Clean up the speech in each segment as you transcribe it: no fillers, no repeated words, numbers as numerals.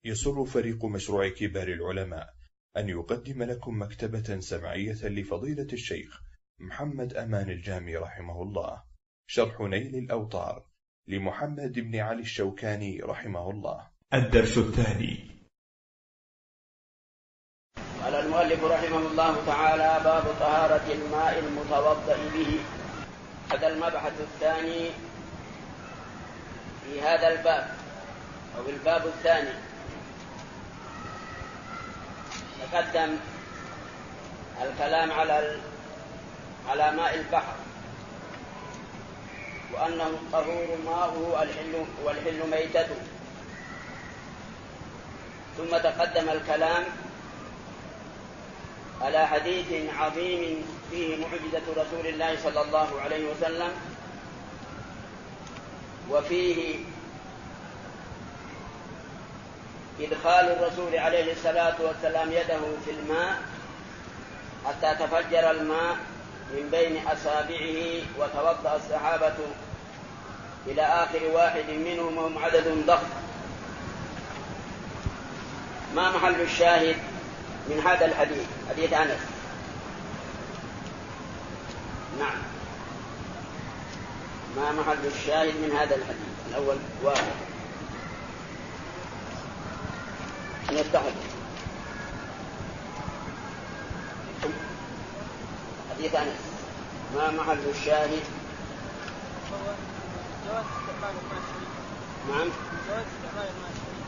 يسر فريق مشروع كبار العلماء أن يقدم لكم مكتبة سمعية لفضيلة الشيخ محمد أمان الجامي رحمه الله، شرح نيل الأوطار لمحمد بن علي الشوكاني رحمه الله. الدرس الثاني. قال المؤلف رحمه الله تعالى: باب طهارة الماء المتوضأ به. هذا المبحث الثاني في هذا الباب أو الباب الثاني. تقدم الكلام على ماء البحر، وأنه الطهور ماؤه والحل ميتته. ثم تقدم الكلام على حديث عظيم فيه معجزة رسول الله صلى الله عليه وسلم، وفيه إدخال الرسول عليه الصلاة والسلام يده في الماء حتى تفجر الماء من بين أصابعه، وتوضأ الصحابة إلى آخر واحد منهم وهم عدد ضخم. ما محل الشاهد من هذا الحديث؟ حديث أنس. نعم، ما محل الشاهد من هذا الحديث؟ الأول واحد يستحق حديث أنس. ما محل الشاهد؟ جواز استعمال الماء الشريف. نعم، جواز استعمال الماء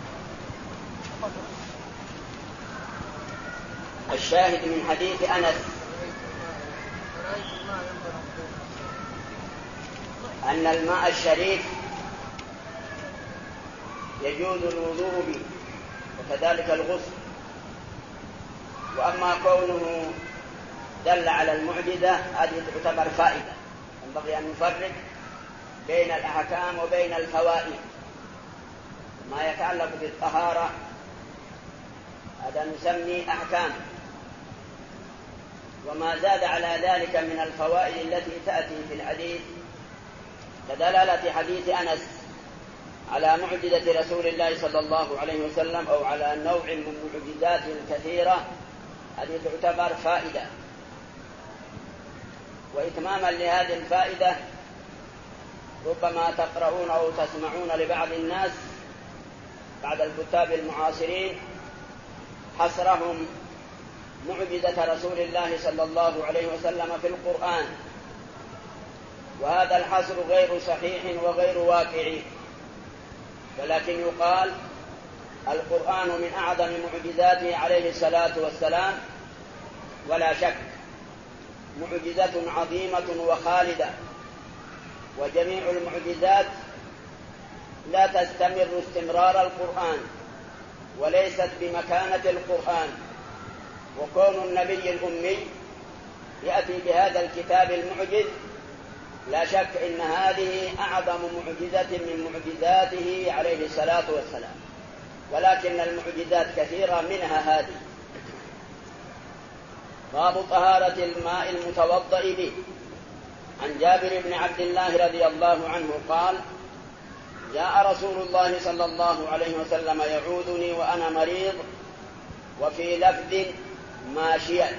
الشريف. الشاهد من حديث أنس أن الماء الشريف يجوز الوضوء به وكذلك الغسل. وأما كونه دل على المعجزة هذه تعتبر فائدة. ينبغي أن نفرق بين الأحكام وبين الفوائد. ما يتعلق بالطهارة هذا نسمي أحكام، وما زاد على ذلك من الفوائد التي تأتي في الحديث كدلالة حديث أنس على معجزة رسول الله صلى الله عليه وسلم أو على نوع من معجزات كثيرة، هذه تعتبر فائدة. وإتماما لهذه الفائدة ربما تقرؤون أو تسمعون لبعض الناس بعد الكتاب المعاصرين حصرهم معجزة رسول الله صلى الله عليه وسلم في القرآن، وهذا الحصر غير صحيح وغير واقعي، ولكن يقال القرآن من أعظم معجزاته عليه الصلاة والسلام، ولا شك معجزة عظيمة وخالدة. وجميع المعجزات لا تستمر استمرار القرآن وليست بمكانة القرآن. وكون النبي الأمي يأتي بهذا الكتاب المعجز لا شك إن هذه أعظم معجزة من معجزاته عليه الصلاة والسلام، ولكن المعجزات كثيرة منها هذه. باب طهارة الماء المتوضأ به. عن جابر بن عبد الله رضي الله عنه قال: جاء رسول الله صلى الله عليه وسلم يعودني وأنا مريض، وفي لفظ ماشيا.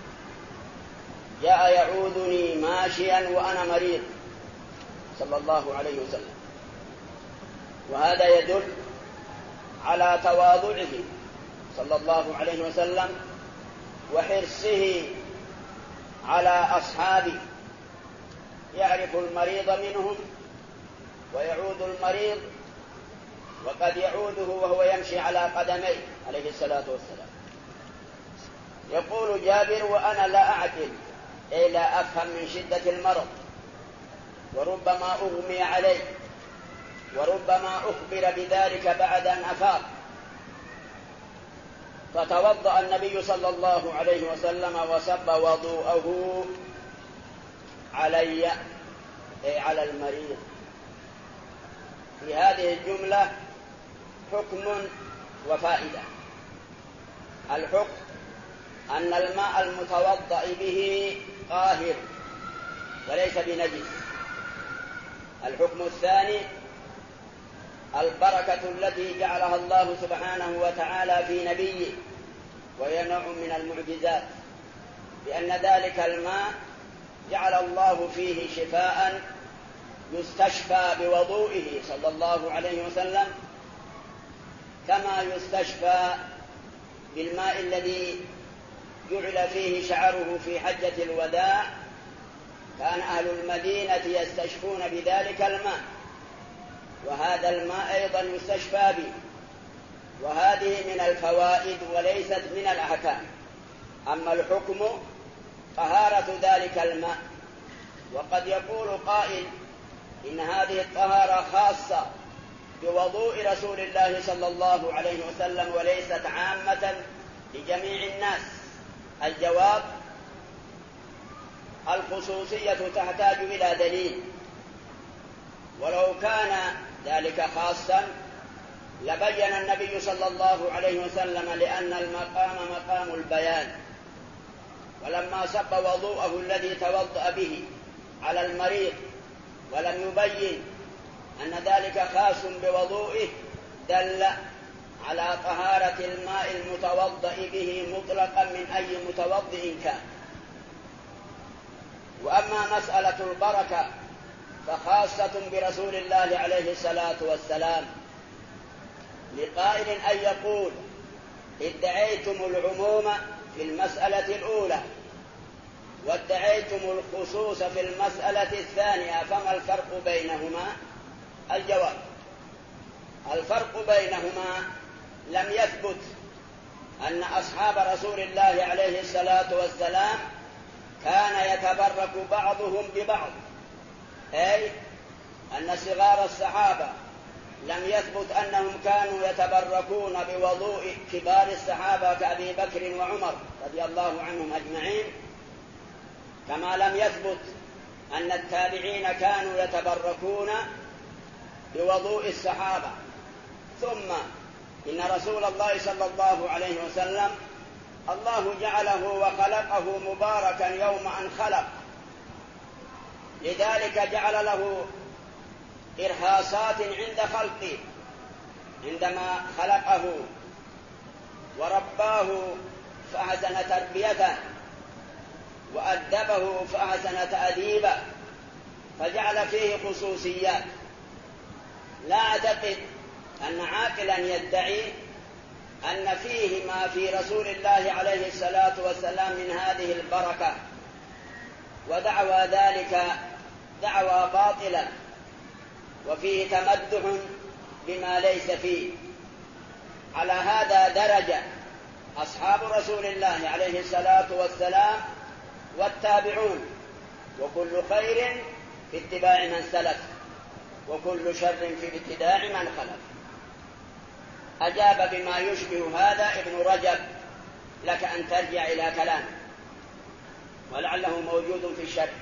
جاء يعودني ماشيا وأنا مريض صلى الله عليه وسلم، وهذا يدل على تواضعه صلى الله عليه وسلم وحرصه على أصحابه. يعرف المريض منهم ويعود المريض، وقد يعوده وهو يمشي على قدميه عليه الصلاة والسلام. يقول جابر: وأنا لا أعقل، أي لا أفهم من شدة المرض، وربما أغمي عليه، وربما أخبر بذلك بعد أن أفاق. فتوضأ النبي صلى الله عليه وسلم وصب وضوءه علي، أي على المريض. في هذه الجملة حكم وفائدة. الحكم أن الماء المتوضأ به طاهر وليس بنجس. الحكم الثاني البركة التي جعلها الله سبحانه وتعالى في نبيه، وهي نوع من المعجزات، لأن ذلك الماء جعل الله فيه شفاء يستشفى بوضوئه صلى الله عليه وسلم، كما يستشفى بالماء الذي جعل فيه شعره في حجة الوداع. كان أهل المدينة يستشفون بذلك الماء، وهذا الماء أيضا يستشفى به، وهذه من الفوائد وليست من الأحكام. أما الحكم طهارة ذلك الماء. وقد يقول قائل إن هذه الطهارة خاصة بوضوء رسول الله صلى الله عليه وسلم وليست عامة لجميع الناس. الجواب: الخصوصية تحتاج إلى دليل، ولو كان ذلك خاصا لبين النبي صلى الله عليه وسلم، لأن المقام مقام البيان. ولما صب وضوءه الذي توضأ به على المريض ولم يبين أن ذلك خاص بوضوئه، دل على طهارة الماء المتوضأ به مطلقا من أي متوضئ كان. وأما مسألة البركة فخاصة برسول الله عليه الصلاة والسلام، لقائل أن يقول: ادعيتم العموم في المسألة الأولى وادعيتم الخصوص في المسألة الثانية، فما الفرق بينهما؟ الجواب: الفرق بينهما لم يثبت أن أصحاب رسول الله عليه الصلاة والسلام كان يتبرك بعضهم ببعض، أي أن صغار الصحابة لم يثبت أنهم كانوا يتبركون بوضوء كبار الصحابة كأبي بكر وعمر رضي الله عنهم أجمعين، كما لم يثبت أن التابعين كانوا يتبركون بوضوء الصحابة. ثم إن رسول الله صلى الله عليه وسلم الله جعله وخلقه مباركا يوم أن خلق، لذلك جعل له إرهاصات عند خلقه عندما خلقه ورباه فأحسن تربيته وأدبه فأحسن تأديبه، فجعل فيه خصوصيات. لا أعتقد أن عاقلا يدعي أن فيه ما في رسول الله عليه الصلاة والسلام من هذه البركة، ودعوى ذلك دعوى باطلة، وفيه تمدح بما ليس فيه. على هذا درج أصحاب رسول الله عليه الصلاة والسلام والتابعون، وكل خير في اتباع من سلف، وكل شر في ابتداع من خلف. أجاب بما يشبه هذا ابن رجب، لك أن ترجع إلى كلامه ولعله موجود في الشرح.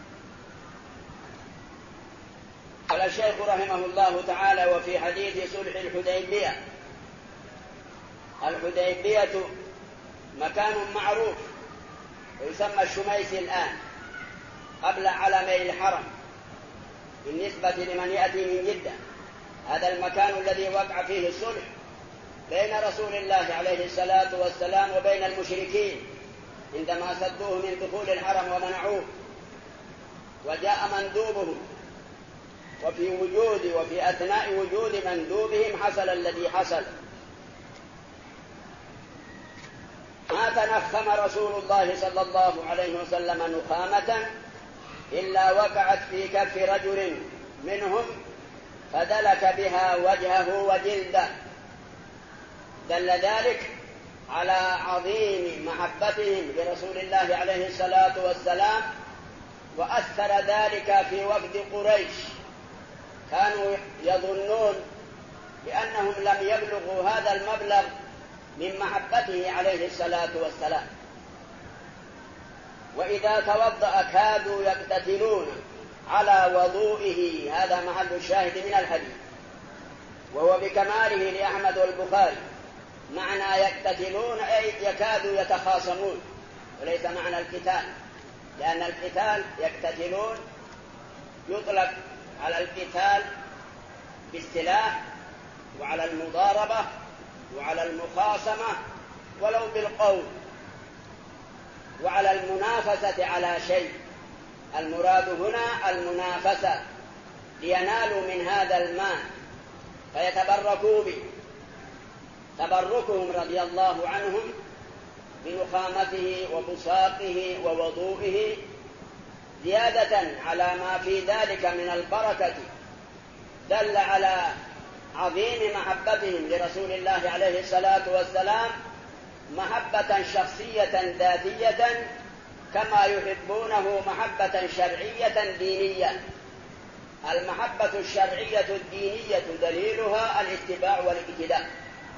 قال الشيخ رحمه الله تعالى: وفي حديث صلح الحديبية. الحديبية مكان معروف ويسمى الشميس الآن قبل علمي الحرم بالنسبة لمن يأتي من جدة. هذا المكان الذي وقع فيه الصلح بين رسول الله عليه الصلاة والسلام وبين المشركين عندما صدوه من دخول الحرم ومنعوه، وجاء مندوبهم، وفي أثناء وجود مندوبهم حصل الذي حصل. ما تنخم رسول الله صلى الله عليه وسلم نخامة إلا وقعت في كف رجل منهم فدلك بها وجهه وجلده، دل ذلك على عظيم محبتهم لرسول الله عليه الصلاة والسلام. وأثر ذلك في وفد قريش، كانوا يظنون بأنهم لم يبلغوا هذا المبلغ من محبته عليه الصلاة والسلام، وإذا توضأ كادوا يقتتلون على وضوئه. هذا محل الشاهد من الحديث، وهو بكماله لأحمد والبخاري. معنى يقتتلون أي يكادوا يتخاصمون، وليس معنى القتال، لأن القتال يقتتلون يطلق على القتال بالسلاح وعلى المضاربة وعلى المخاصمة ولو بالقول، وعلى المنافسة على شيء. المراد هنا المنافسة لينالوا من هذا الماء فيتبركوا به. تبركهم رضي الله عنهم بنخامته وبساقه ووضوئه زيادة على ما في ذلك من البركة دل على عظيم محبتهم لرسول الله عليه الصلاة والسلام محبة شخصية ذاتية، كما يحبونه محبة شرعية دينية. المحبة الشرعية الدينية دليلها الاتباع والاقتداء،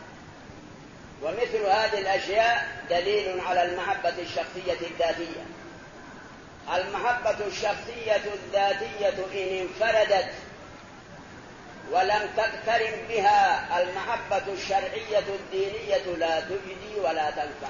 ومثل هذه الأشياء دليل على المحبة الشخصية الذاتية. المحبة الشخصية الذاتية إن انفردت ولم تقترن بها المحبة الشرعية الدينية لا تجدي ولا تنفع.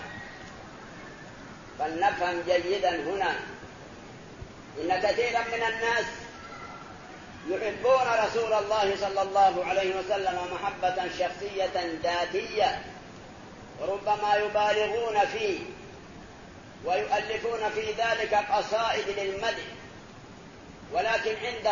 فلنفهم جيدا هنا إن كثيرا من الناس يحبون رسول الله صلى الله عليه وسلم محبة شخصية ذاتية، وربما يبالغون فيه ويؤلفون في ذلك قصائد للمدح، ولكن عند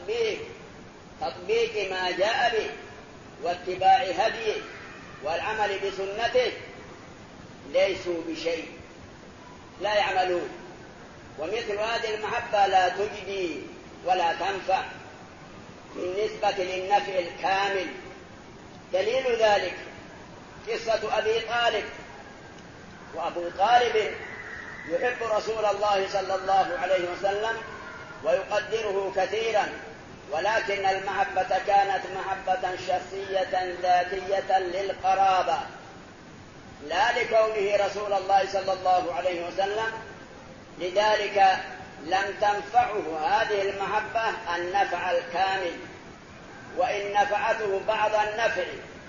تطبيق ما جاء به واتباع هديه والعمل بسنته ليسوا بشيء، لا يعملون. ومثل هذه المحبة لا تجدي ولا تنفع بالنسبة للنفع الكامل. دليل ذلك قصة أبي طالب. وأبو طالب يحب رسول الله صلى الله عليه وسلم ويقدره كثيرا، ولكن المحبة كانت محبة شخصية ذاتية للقرابة، لا لكونه رسول الله صلى الله عليه وسلم. لذلك لم تنفعه هذه المحبة النفع الكامل، وإن نفعته بعض النفع،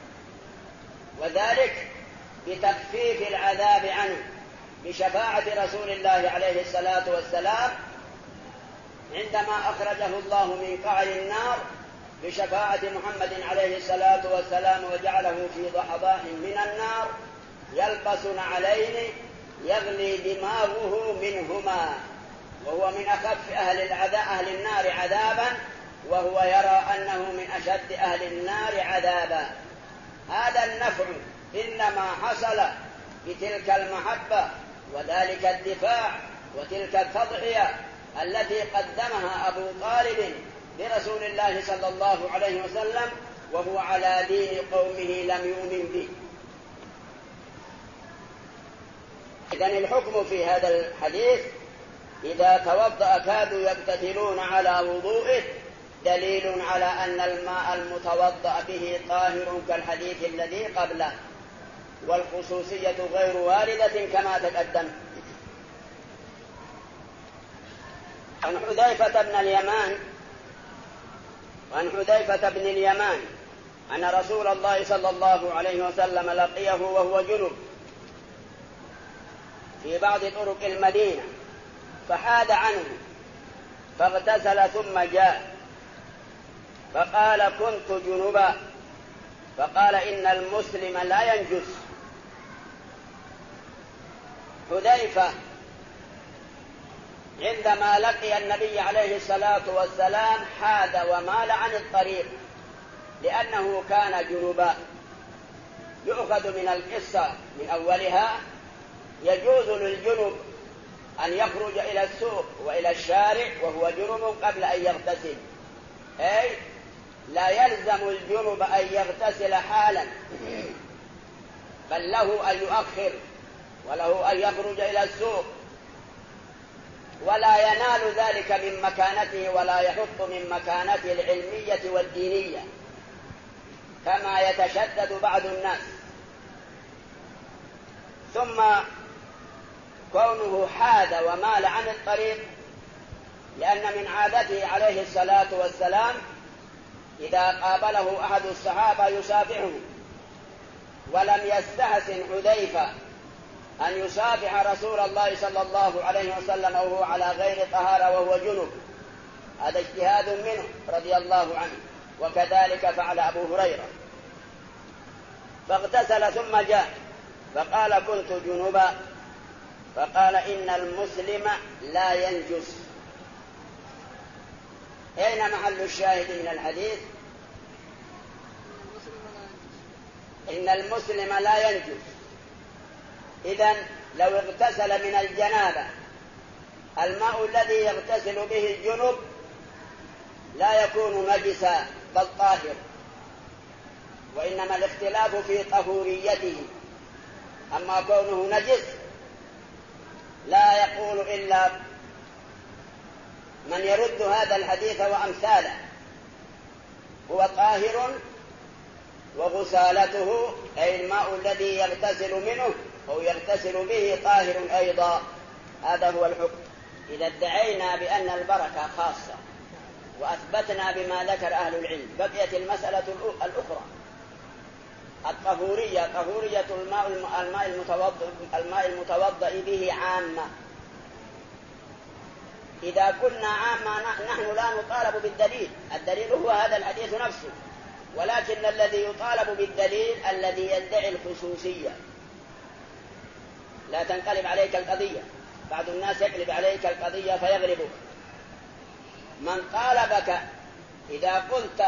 وذلك بتخفيف العذاب عنه بشفاعة رسول الله عليه الصلاة والسلام عندما أخرجه الله من قعر النار بشفاعة محمد عليه الصلاة والسلام وجعله في ضحضاح من النار يلبس نعلين يغلي دماغه منهما، وهو من أخف أهل النار عذابا، وهو يرى أنه من أشد أهل النار عذابا. هذا النفع إنما حصل بتلك المحبة وذلك الدفاع وتلك التضحية التي قدمها أبو طالب لرسول الله صلى الله عليه وسلم وهو على دين قومه لم يؤمن به. إذن الحكم في هذا الحديث إذا توضأ كادوا يقتتلون على وضوئه دليل على أن الماء المتوضأ به طاهر كالحديث الذي قبله، والخصوصية غير واردة كما تقدم. عن حذيفة بن اليمان أن رسول الله صلى الله عليه وسلم لقيه وهو جنب في بعض طرق المدينة فحاد عنه فاغتسل ثم جاء فقال كنت جنبا، فقال إن المسلم لا ينجس. حذيفة عندما لقي النبي عليه الصلاة والسلام حاد ومال عن الطريق لأنه كان جنبا. يؤخذ من القصة من أولها يجوز للجنب أن يخرج إلى السوق وإلى الشارع وهو جنب قبل أن يغتسل، أي لا يلزم الجنب أن يغتسل حالا، بل له أن يؤخر وله أن يخرج إلى السوق، ولا ينال ذلك من مكانته ولا يحط من مكانته العلمية والدينية كما يتشدد بعض الناس. ثم كونه حاد ومال عن الطريق لأن من عادته عليه الصلاة والسلام إذا قابله أحد الصحابة يصافحه، ولم يستحسن حذيفة أن يصافح رسول الله صلى الله عليه وسلم وهو على غير طهارة وهو جنب. هذا اجتهاد منه رضي الله عنه، وكذلك فعل أبو هريرة. فاغتسل ثم جاء فقال كنت جنبا، فقال إن المسلم لا ينجس. أين محل الشاهد من الحديث؟ إن المسلم لا ينجس. إذن لو اغتسل من الجنابة الماء الذي يغتسل به الجنب لا يكون نجسا بل طاهر، وإنما الاختلاف في طهوريته. أما كونه نجس لا يقول إلا من يرد هذا الحديث وأمثاله، هو طاهر وغسالته أي الماء الذي يغتسل منه أو يغتسل به طاهر أيضا. هذا هو الحكم. إذا ادعينا بأن البركة خاصة وأثبتنا بما ذكر أهل العلم بقيت المسألة الأخرى الطهورية، طهورية الماء المتوضأ به عامة. إذا كنا عامة نحن لا نطالب بالدليل، الدليل هو هذا الحديث نفسه، ولكن الذي يطالب بالدليل الذي يدعي الخصوصية. لا تنقلب عليك القضية، بعض الناس يقلب عليك القضية فيغلبك. من طالبك إذا قلت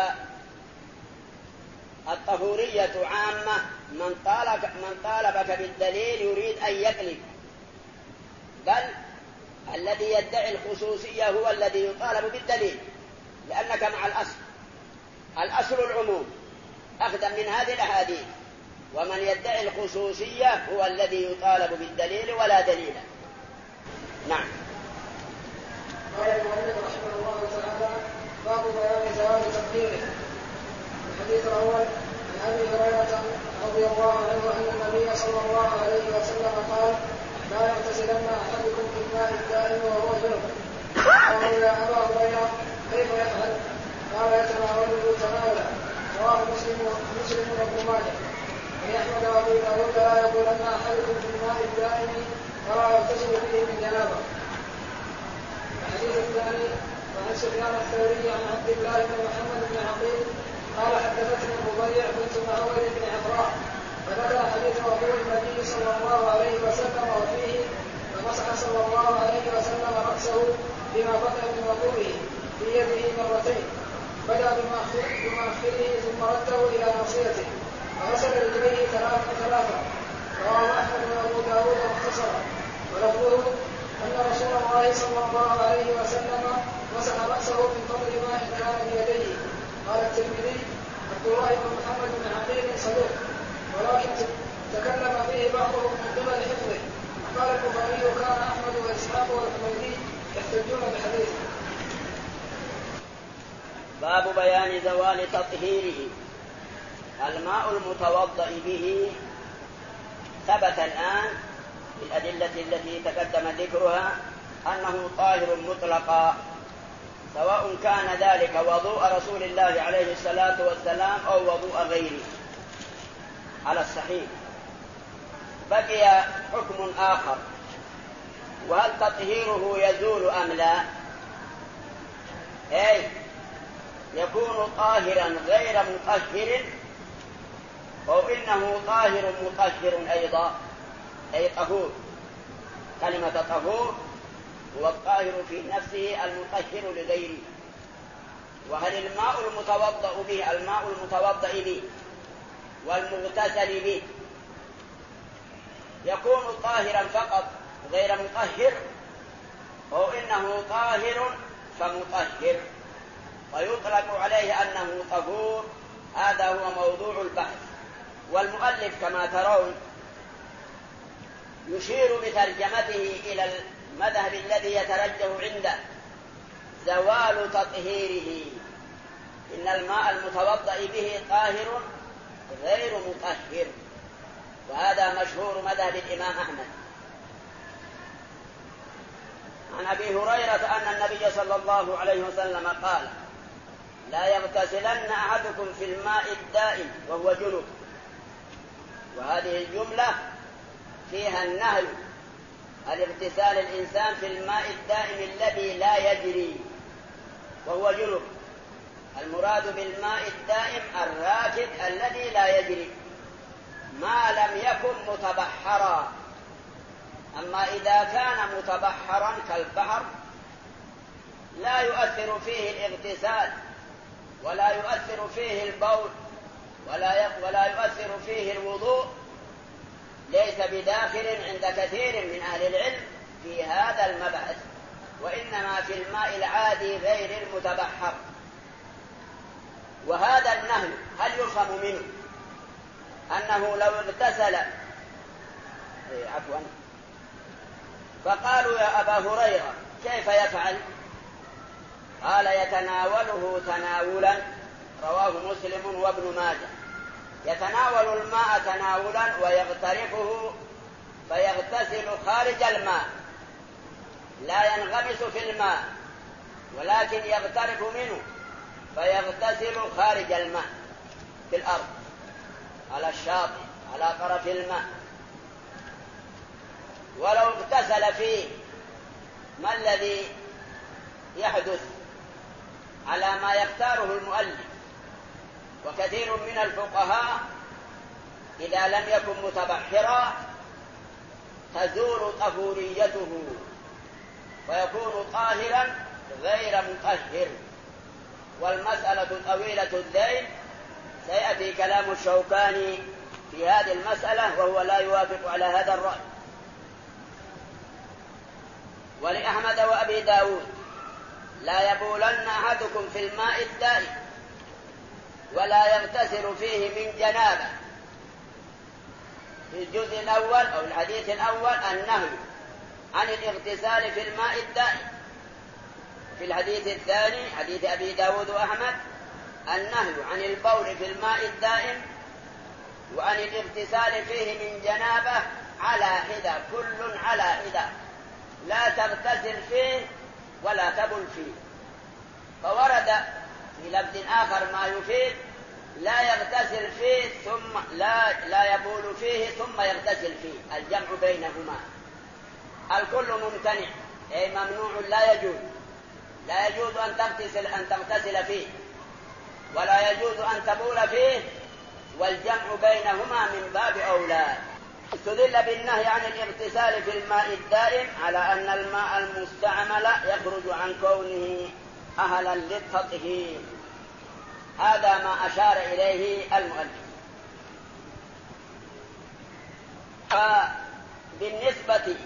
الطهورية عامة، من طالبك بالدليل يريد أن يقلب، بل الذي يدعي الخصوصية هو الذي يطالب بالدليل، لأنك مع الأصل العموم أخذا من هذه الأحاديث، ومن يدعي الخصوصية هو الذي يطالب بالدليل ولا دليل. نعم. قال المؤلف رحمه الله تعالى: باب بيان جواز تقديره. الحديث الأول عن أبي هريرة رضي الله عنه أن النبي صلى الله عليه وسلم قال: لا يغتسلن أحدكم في الماء الدائم وهو جنب. قالوا: يا أبا هريرة كيف يفعل؟ قال: يتناوله تناولا. رواه مسلم وابن ماجه. ولأحمد وأبو داود: لا يقولن أحدكم في الماء الدائم ولا يغتسل به من جنابه. الحديث الثاني وعن سفيان الثوري عن عبد الله بن محمد بن عقيل قال: حدثتني الربيع بنت معاوية بن عفراء فذكر حديث وضوء النبي صلى الله عليه وسلم وفيه: فمسح صلى الله عليه وسلم رأسه بما بقي من وضوئه في يده مرتين، بدأ بمؤخره ثم رده إلى ناصيته وغسل رجليه ثلاثا. رواه أحمد وأبو داود مختصرا، ولفظه أن رسول الله صلى الله عليه وسلم مسح رأسه من قبل ماء كان بيديه. قال الترمذي: عبد الله بن محمد بن عقيل صدوق، ولكن تكلم فيه بعضهم من قبل حفظه. قال البخاري: كان أحمد وإسحاق والحميدي يحتجون بحديثه. باب بيان زوال تطهيره. الماء المتوضأ به ثبت الآن بالأدلة التي تقدم ذكرها أنه طاهر مطلقا، سواء كان ذلك وضوء رسول الله عليه الصلاة والسلام أو وضوء غيره على الصحيح. بقي حكم آخر، وهل تطهيره يزول أم لا؟ أي يكون طاهرا غير مطهر، أو إنه طاهر مطهر أيضا، أي طهور. كلمة طهور هو الطاهر في نفسه المطهر لغيره. وهل الماء المتوضأ به والمغتسل به يكون طاهرا فقط غير مطهر، أو إنه طاهر فمطهر ويطلق عليه أنه طهور؟ هذا هو موضوع البحث. والمؤلف كما ترون يشير بترجمته إلى المذهب الذي يترجح عنده زوال تطهيره، إن الماء المتوضأ به طاهر غير مطهر، وهذا مشهور مذهب الإمام أحمد. عن أبي هريرة أن النبي صلى الله عليه وسلم قال: لا يغتسلن أحدكم في الماء الدائم وهو جنب. وهذه الجملة فيها النهي عن اغتسال الإنسان في الماء الدائم الذي لا يجري وهو جنب. المراد بالماء الدائم الراكد الذي لا يجري، ما لم يكن متبحرا. أما إذا كان متبحرا كالبحر لا يؤثر فيه الاغتسال ولا يؤثر فيه البول ولا يؤثر فيه الوضوء، ليس بداخل عند كثير من أهل العلم في هذا المبحث، وإنما في الماء العادي غير المتبحر. وهذا النهي هل يفهم منه أنه لو اغتسل فقالوا يا أبا هريرة كيف يفعل؟ قال يتناوله تناولا، رواه مسلم وابن ماجه، يتناول الماء تناولا ويغترفه فيغتسل خارج الماء، لا ينغمس في الماء ولكن يغترف منه فيغتسل خارج الماء في الأرض على الشاطئ على طرف الماء. ولو اغتسل فيه ما الذي يحدث على ما يختاره المؤلف وكثير من الفقهاء؟ إذا لم يكن متبحرا تزول طهوريته ويكون طاهرا غير مطهر. والمسألة طويلة الذيل، سيأتي كلام الشوكاني في هذه المسألة وهو لا يوافق على هذا الرأي. ولأحمد وأبي داود لا يبولن أحدكم في الماء الدائم ولا يغتسل فيه من جنابه. في الجزء الأول أو الحديث الأول النهي عن الاغتسال في الماء الدائم. في الحديث الثاني حديث أبي داود وأحمد النهي عن البول في الماء الدائم وعن الاغتسال فيه من جنابه على حدة، كل على حدة، لا تغتسل فيه ولا تبل فيه. فورد في لفظ آخر ما يفيد لا يغتسل فيه ثم لا يبول فيه ثم يغتسل فيه، الجمع بينهما. الكل ممتنع أي ممنوع، لا يجوز أن تغتسل فيه ولا يجوز أن تبول فيه، والجمع بينهما من باب أولى. استدل بالنهي عن الاغتسال في الماء الدائم على أن الماء المستعمل يخرج عن كونه أهلا للتطهير. هذا ما أشار إليه المؤلف. بالنسبة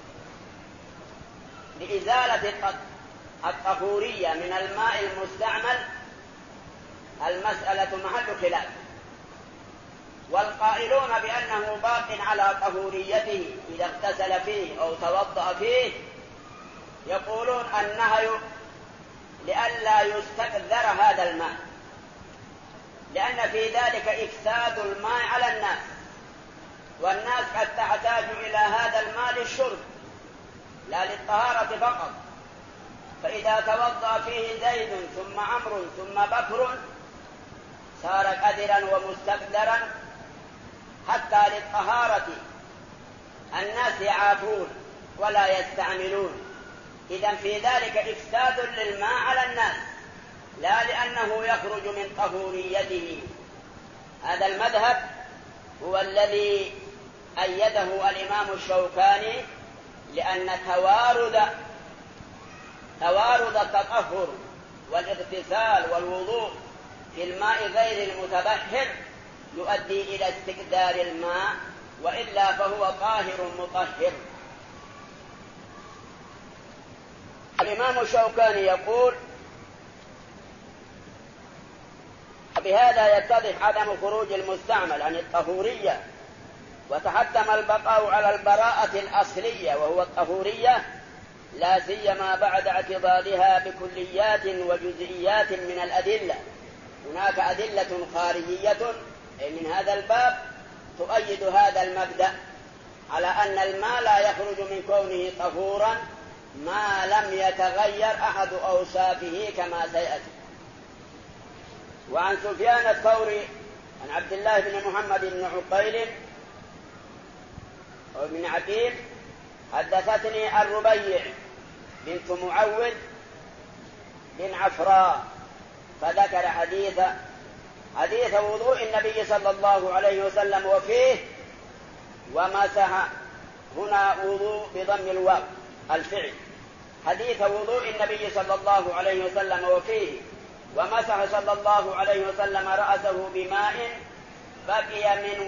لإزالة الطهورية من الماء المستعمل المسألة محل خلاف، والقائلون بأنه باق على طهوريته إذا اغتسل فيه أو توضأ فيه يقولون النهي لئلا يستكثر هذا الماء، لأن في ذلك إفساد الماء على الناس، والناس قد تحتاج إلى هذا الماء للشرب لا للطهارة فقط. فإذا توضأ فيه زيد ثم عمرو ثم بكر صار قدرا ومستقدرا حتى للطهارة الناس يعافون ولا يستعملون. إذن في ذلك إفساد للماء على الناس لا لأنه يخرج من طهوريته. هذا المذهب هو الذي أيده الإمام الشوكاني، لأن توارد التطهر والاغتسال والوضوء في الماء غير المتبحر يؤدي إلى استكدار الماء، وإلا فهو طاهر مطهر. الإمام الشوكاني يقول بهذا يتضح عدم خروج المستعمل عن الطهورية، وتحتم البقاء على البراءة الأصلية وهو الطهورية، لا سيما بعد اعتضادها بكليات وجزئيات من الأدلة. هناك أدلة خارجية من هذا الباب تؤيد هذا المبدأ على أن الماء لا يخرج من كونه طهورا ما لم يتغير أحد أوصافه كما سيأتي. وعن سفيان الثوري عن عبد الله بن محمد بن عقيل وابن عقيل حدثتني الربيع بنت معوذ بن عفراء، فذكر حديث حديث وضوء النبي صلى الله عليه وسلم وفيه ومسح، هنا وضوء بضم الواو الفعل. حديث وضوء النبي صلى الله عليه وسلم وفيه ومسح صلى الله عليه وسلم رأسه بماء بقي من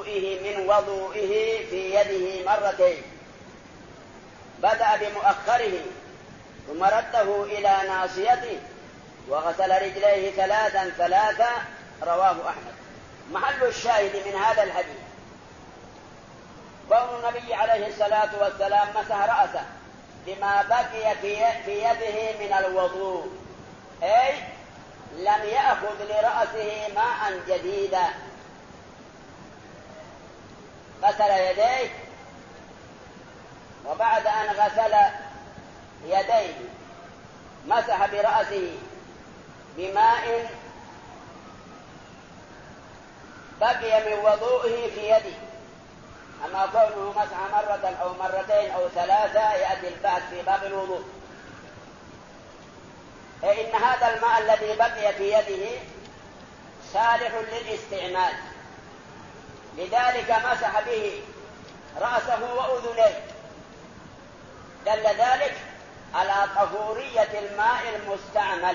وضوئه في يده مرتين، بدأ بمؤخره ثم رده إلى ناصيته وغسل رجليه ثلاثا رواه أحمد. محل الشاهد من هذا الحديث كون النبي عليه الصلاة والسلام مسح رأسه بما بقي في يده من الوضوء، أي لم يأخذ لرأسه ماء جديدا، غسل يديه وبعد أن غسل يديه مسح برأسه بماء بقي من وضوئه في يده. أما كونه مسح مرة أو مرتين أو ثلاثة يأتي البحث في باب الوضوء. إن هذا الماء الذي بقي في يده صالح للاستعمال، لذلك مسح به رأسه وأذنيه، دل ذلك على طهورية الماء المستعمل،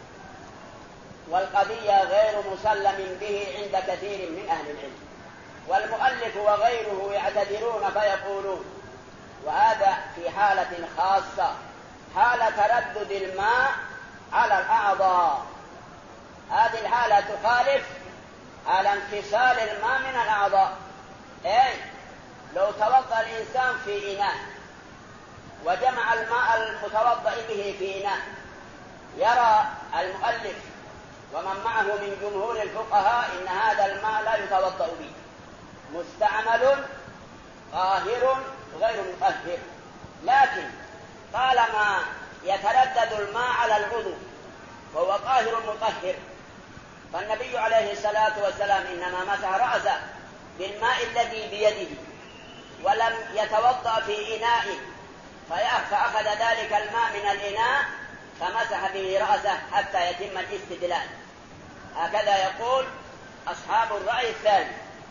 والقضية غير مسلم به عند كثير من أهل العلم. والمؤلف وغيره يعتذرون فيقولون وهذا في حالة خاصة، حالة تردد الماء على الأعضاء، هذه الحالة تخالف على انفصال الماء من الأعضاء. أي لو توضأ الإنسان في إناء وجمع الماء المتوضأ به في إناء، يرى المؤلف ومن معه من جمهور الفقهاء إن هذا الماء لا يتوضأ به، مستعمل طاهر غير مطهر، لكن طالما يتردد الماء على العضو وهو طاهر مطهر، فالنبي عليه الصلاة والسلام إنما مسح رأسه بالماء الذي بيده ولم يتوضأ في إناء، فأخذ ذلك الماء من الإناء فمسح به رأسه حتى يتم الاستدلال. هكذا يقول أصحاب الرأي الثاني.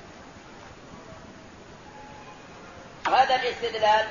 هذا الاستدلال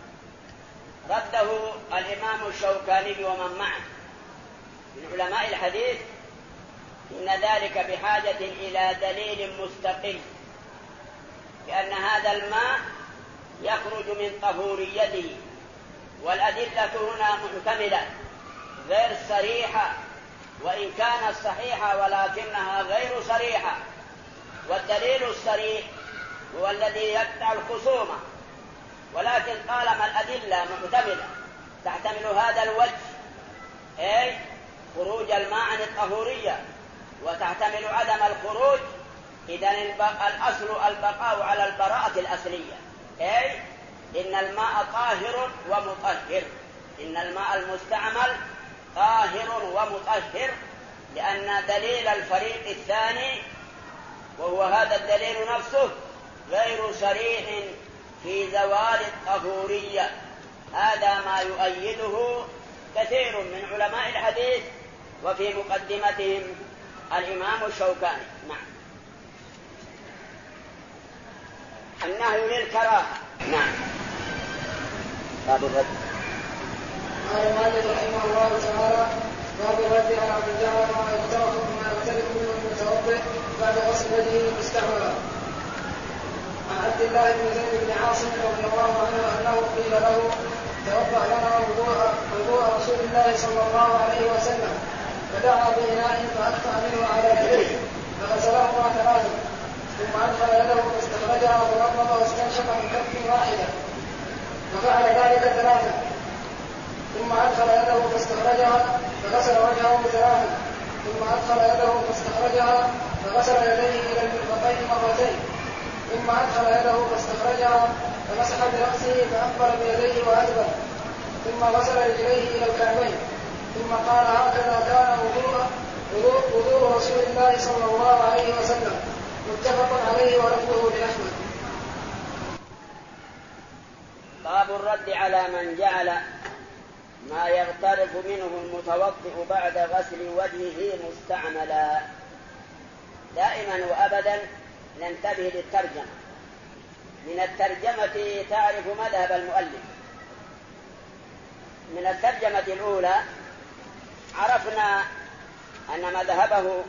رده الإمام الشوكاني ومن معه من علماء الحديث إن ذلك بحاجة إلى دليل مستقل، لأن هذا الماء يخرج من طهوريته، والأدلة هنا محتملة غير صريحة، وإن كانت صحيحة ولكنها غير صريحة. والدليل الصريح هو الذي يقطع الخصومة، ولكن طالما الأدلة محتملة تحتمل هذا الوجه، أي خروج الماء عن الطهورية، وتحتمل عدم الخروج، إذن الأصل البقاء على البراءة الأصلية، أي إن الماء طاهر ومطهر، إن الماء المستعمل طاهر ومطهر، لأن دليل الفريق الثاني وهو هذا الدليل نفسه غير صريح في زوال الطهورية. هذا ما يؤيده كثير من علماء الحديث، وفي مقدمتهم الإمام الشوكاني. نعم. النهي للكراهة. نعم. باب الرد. قال مالك رحمه الله تعالى: باب الرد على عبد الله وما يقترف منه المتوضئ بعد غسل يده مستعملا. عن عبد الله بن زيد بن عاصم رضي الله عنه انه قيل له: توضأ لنا وضوء رسول الله صلى الله عليه وسلم، فدعا بإناء فأدخل منه على يديه فغسلهما ثلاثا، ثم أدخل يده فاستخرجها وتوضأ واستنشق من كف واحدة، ففعل ذلك ثلاثا، ثم أدخل يده فاستخرجها فغسل وجهه ثلاثا، ثم أدخل يده فاستخرجها فغسل يديه إلى المرفقين مرتين، ثم أدخل يده فاستخرجها فمسح برأسه فأقبل بيديه وأدبر، ثم غسل رجليه إلى الكعبين، ثم قال: هكذا كان وضوء رسول الله صلى الله عليه وسلم. متفق عليه ولفظه لأحمد. باب الرد على من جعل ما يغترف منه المتوضئ بعد غسل وجهه مستعملا. دائما وأبدا ننتبه للترجمة. من الترجمة تعرف مذهب المؤلف. من الترجمة الأولى عرفنا أن مذهبه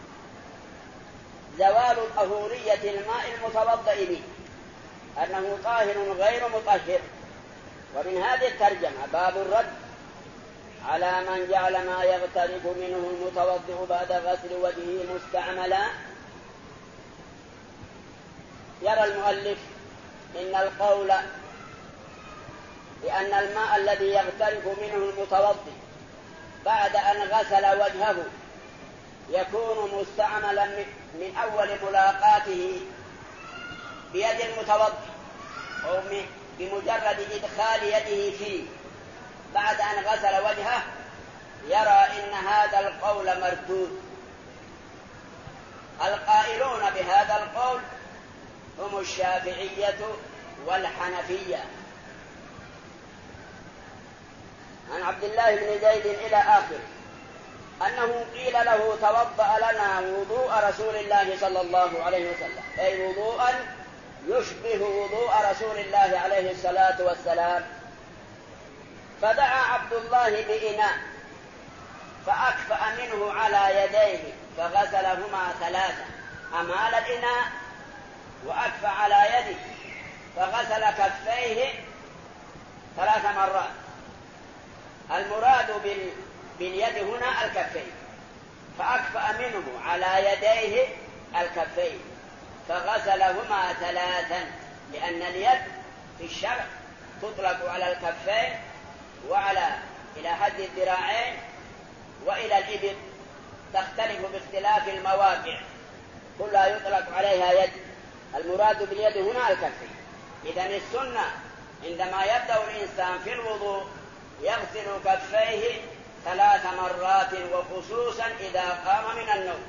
زوال طهورية الماء المتوضأ به، أنه طاهر غير مطهر. ومن هذه الترجمة باب الرد على من جعل ما يغترف منه المتوضئ بعد غسل وجهه مستعملا. يرى المؤلف إن القول بأن الماء الذي يغترف منه المتوضئ بعد أن غسل وجهه يكون مستعملا من أول ملاقاته بيد المتوضئ أو بمجرد إدخال يده فيه بعد أن غسل وجهه، يرى إن هذا القول مردود. القائلون بهذا القول هم الشافعية والحنفية. عن عبد الله بن زيد إلى آخر أنه قيل له توضأ لنا وضوء رسول الله صلى الله عليه وسلم، أي وضوءا يشبه وضوء رسول الله عليه الصلاة والسلام. فدعا عبد الله بإناء فأكفأ منه على يديه فغسلهما ثلاثا، أمال الإناء وأكفأ على يده فغسل كفيه 3 مرات. المراد باليد هنا الكفين، فأكفأ منه على يديه الكفين فغسلهما 3، لأن اليد في الشرع تطلق على الكفين وعلى إلى حد الذراعين وإلى الإبط، تختلف باختلاف المواقع، كلها يطلق عليها يد. المراد باليد هنا الكفين. إذن السنة عندما يبدأ الإنسان في الوضوء يغسل كفيه 3 مرات، وخصوصا إذا قام من النوم.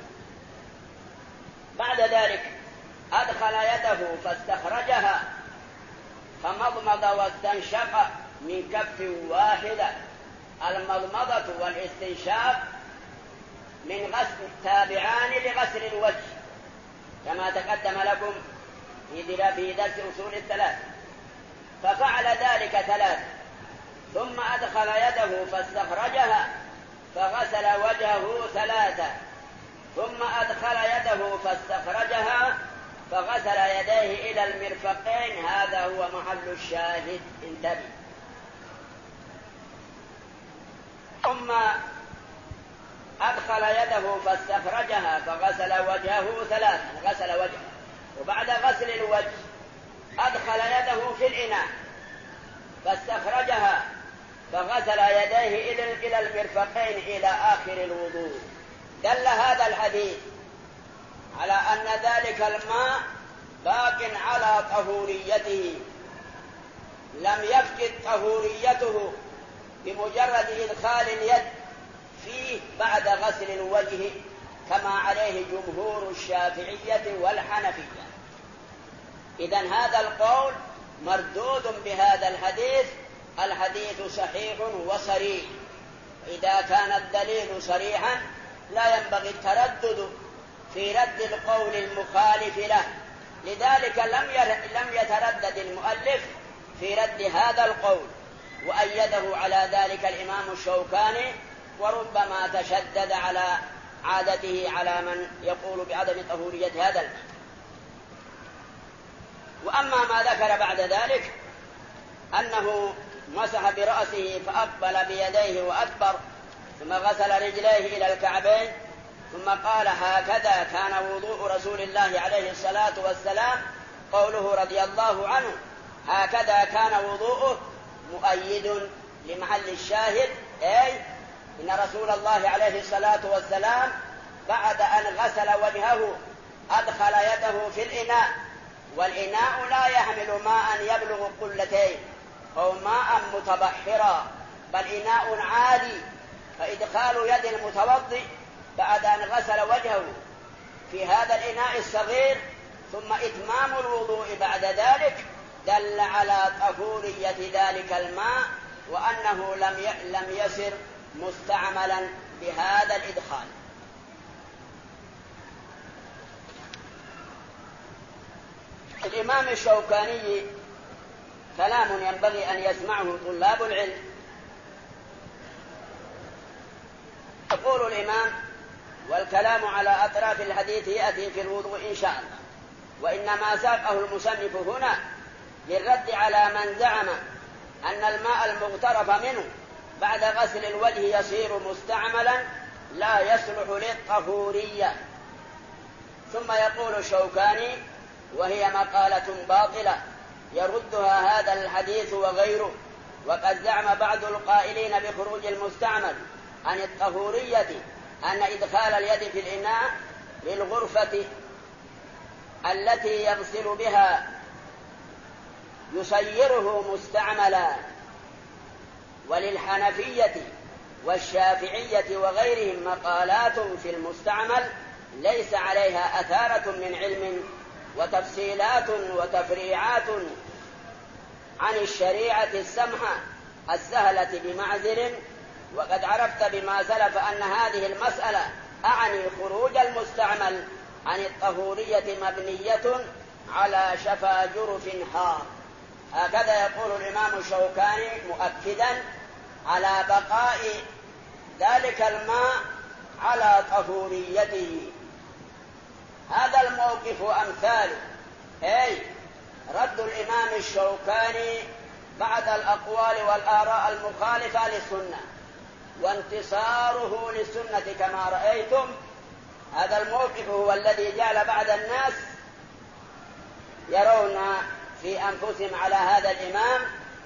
بعد ذلك أدخل يده فاستخرجها فمضمض واستنشق من كف واحدة. المضمضة والاستنشاق من غسل تابعان لغسل الوجه كما تقدم لكم في درس أصول الثلاث. ففعل ذلك 3، ثم أدخل يده فاستخرجها فغسل وجهه 3، ثم أدخل يده فاستخرجها فغسل يديه إلى المرفقين. هذا هو محل الشاهد، انتبه. ثم أدخل يده فاستخرجها فغسل وجهه 3، غسل وجهه. وبعد غسل الوجه أدخل يده في الإناء فاستخرجها فغسل يديه إلى المرفقين إلى آخر الوضوء. دل هذا الحديث على أن ذلك الماء باق على طهوريته، لم يفقد طهوريته بمجرد إدخال اليد فيه بعد غسل الوجه كما عليه جمهور الشافعية والحنفية. إذن هذا القول مردود بهذا الحديث. الحديث صحيح وصريح، إذا كان الدليل صريحا لا ينبغي التردد في رد القول المخالف له. لذلك لم يتردد المؤلف في رد هذا القول، وأيده على ذلك الإمام الشوكاني، وربما تشدد على عادته على من يقول بعدم طهورية هذا الماء. وأما ما ذكر بعد ذلك أنه مسح برأسه فأقبل بيديه وأدبر، ثم غسل رجليه إلى الكعبين، ثم قال هكذا كان وضوء رسول الله عليه الصلاة والسلام. قوله رضي الله عنه هكذا كان وضوءه مؤيد لمحل الشاهد، أي إن رسول الله عليه الصلاة والسلام بعد أن غسل وجهه أدخل يده في الإناء، والإناء لا يحمل ماء يبلغ قلتين أو ماء متبحرا، بل إناء عادي. فإدخال يد المتوضئ بعد أن غسل وجهه في هذا الإناء الصغير ثم إتمام الوضوء بعد ذلك دل على طهورية ذلك الماء، وأنه لم يسر مستعملا بهذا الإدخال. الإمام الشوكاني كلام ينبغي أن يسمعه طلاب العلم. يقول الإمام: والكلام على أطراف الحديث يأتي في الوضوء إن شاء الله، وإنما ساقه المصنف هنا للرد على من زعم أن الماء المغترف منه بعد غسل الوجه يصير مستعملا لا يصلح للطهورية. ثم يقول الشوكاني: وهي مقالة باطلة يردها هذا الحديث وغيره، وقد زعم بعض القائلين بخروج المستعمل عن الطهورية أن إدخال اليد في الإناء للغرفة التي يغسل بها يصيره مستعملا. وللحنفية والشافعية وغيرهم مقالات في المستعمل ليس عليها أثارة من علم وتفصيلات وتفريعات عن الشريعة السمحة السهلة بمعزل. وقد عرفت بما سلف أن هذه المسألة أعني خروج المستعمل عن الطهورية مبنية على شفا جرف هار. هكذا يقول الإمام الشوكاني مؤكدا على بقاء ذلك الماء على طهوريته. هذا الموقف وأمثاله، أي رد الإمام الشوكاني بعد الأقوال والآراء المخالفة للسنة وانتصاره للسنة كما رأيتم. هذا الموقف هو الذي جعل بعض الناس يرون في أنفسهم على هذا الإمام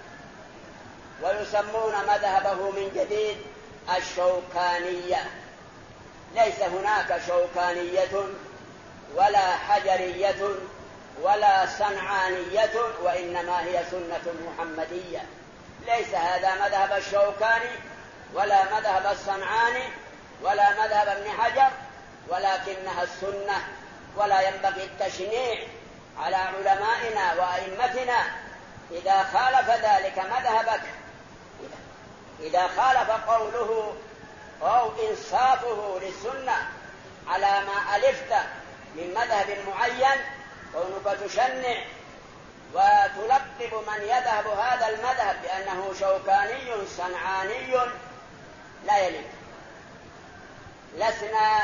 ويسمون مذهبه من جديد الشوكانية. ليس هناك شوكانية ولا حجرية ولا صنعانية، وإنما هي سنة محمدية. ليس هذا مذهب الشوكاني ولا مذهب الصنعاني ولا مذهب ابن حجر، ولكنها السنة. ولا ينبغي التشنيع على علمائنا وأئمتنا إذا خالف ذلك مذهبك، إذا خالف قوله أو إنصافه للسنة على ما ألفت من مذهب معين، كونك تشنع وتلقب من يذهب هذا المذهب بأنه شوكاني صنعاني لا يليق. لسنا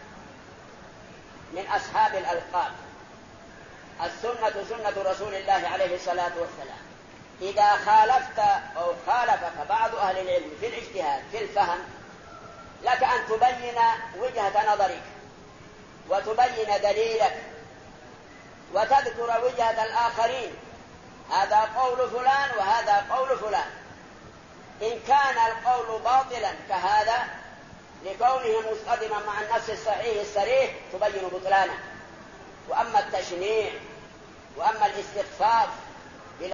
من أصحاب الألقاب. السنة سنة رسول الله عليه الصلاة والسلام. إذا خالفت أو خالفك بعض أهل العلم في الاجتهاد في الفهم، لك أن تبين وجهة نظرك وتبين دليلك وتذكر وجهة الآخرين، هذا قول فلان وهذا قول فلان. إن كان القول باطلا كهذا لكونه مصطدما مع النص الصحيح الصريح تبين بطلانه. وأما التشنيع وأما الاستخفاف